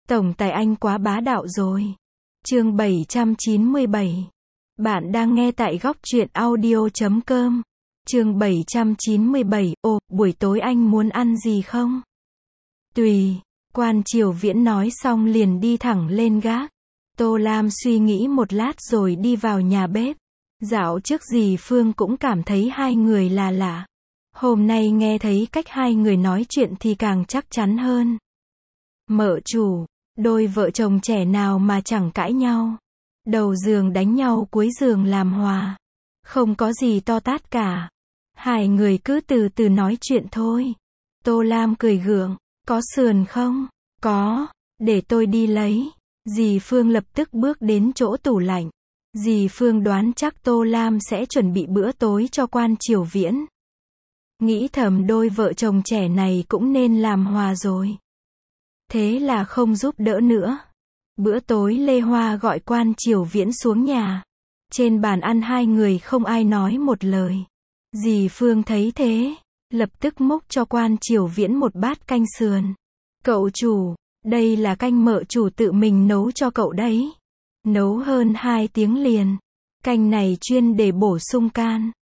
Tổng tài anh quá bá đạo rồi. Chương 797. Bạn đang nghe tại góc truyện audio.com. Chương 797. Ồ, buổi tối anh muốn ăn gì không? Tùy. Quan Triều Viễn nói xong liền đi thẳng lên gác. Tô Lam suy nghĩ một lát rồi đi vào nhà bếp. Dạo trước dì Phương cũng cảm thấy hai người là lạ. Hôm nay nghe thấy cách hai người nói chuyện thì càng chắc chắn hơn. Mợ chủ, đôi vợ chồng trẻ nào mà chẳng cãi nhau. Đầu giường đánh nhau cuối giường làm hòa. Không có gì to tát cả. Hai người cứ từ từ nói chuyện thôi. Tô Lam cười gượng. Có sườn không? Có, để tôi đi lấy. Dì Phương lập tức bước đến chỗ tủ lạnh. Dì Phương đoán chắc Tô Lam sẽ chuẩn bị bữa tối cho Quan Triều Viễn. Nghĩ thầm đôi vợ chồng trẻ này cũng nên làm hòa rồi. Thế là không giúp đỡ nữa. Bữa tối Lê Hoa gọi Quan Triều Viễn xuống nhà. Trên bàn ăn hai người không ai nói một lời. Dì Phương thấy thế, lập tức múc cho Quan Triều Viễn một bát canh sườn. Cậu chủ, đây là canh mợ chủ tự mình nấu cho cậu đấy. Nấu hơn 2 tiếng liền. Canh này chuyên để bổ sung can.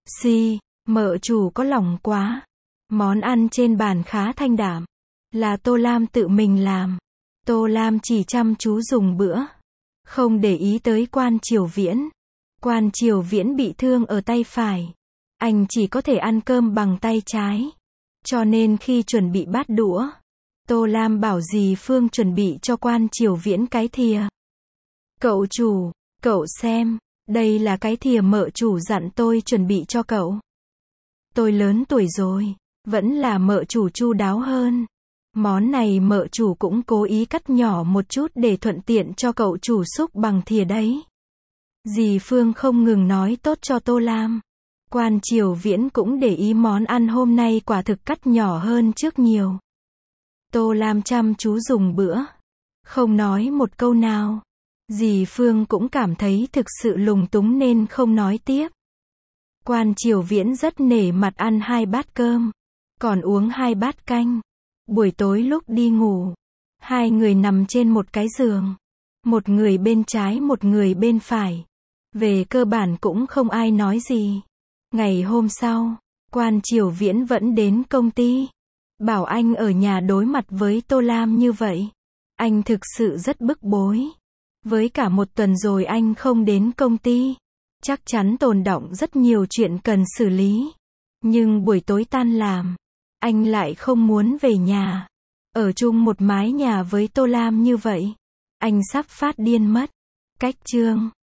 Mợ chủ có lòng quá. Món ăn trên bàn khá thanh đạm. Là Tô Lam tự mình làm. Tô Lam chỉ chăm chú dùng bữa. Không để ý tới Quan Triều Viễn. Quan Triều Viễn bị thương ở tay phải. Anh chỉ có thể ăn cơm bằng tay trái. Cho nên khi chuẩn bị bát đũa, Tô Lam bảo dì Phương chuẩn bị cho Quan Triều Viễn cái thìa. Cậu chủ, cậu xem, đây là cái thìa mợ chủ dặn tôi chuẩn bị cho cậu. Tôi lớn tuổi rồi, vẫn là mợ chủ chu đáo hơn. Món này mợ chủ cũng cố ý cắt nhỏ một chút để thuận tiện cho cậu chủ xúc bằng thìa đấy. Dì Phương không ngừng nói tốt cho Tô Lam. Quan Triều Viễn cũng để ý món ăn hôm nay quả thực cắt nhỏ hơn trước nhiều. Tô Lam chăm chú dùng bữa. Không nói một câu nào. Dì Phương cũng cảm thấy thực sự lúng túng nên không nói tiếp. Quan Triều Viễn rất nể mặt ăn 2 bát cơm. Còn uống 2 bát canh. Buổi tối lúc đi ngủ, hai người nằm trên một cái giường. Một người bên trái một người bên phải. Về cơ bản cũng không ai nói gì. Ngày hôm sau, Quan Triều Viễn vẫn đến công ty. Bảo anh ở nhà đối mặt với Tô Lam như vậy. Anh thực sự rất bức bối. Với cả 1 tuần rồi anh không đến công ty. Chắc chắn tồn đọng rất nhiều chuyện cần xử lý. Nhưng buổi tối tan làm, anh lại không muốn về nhà. Ở chung một mái nhà với Tô Lam như vậy. Anh sắp phát điên mất. Cách chương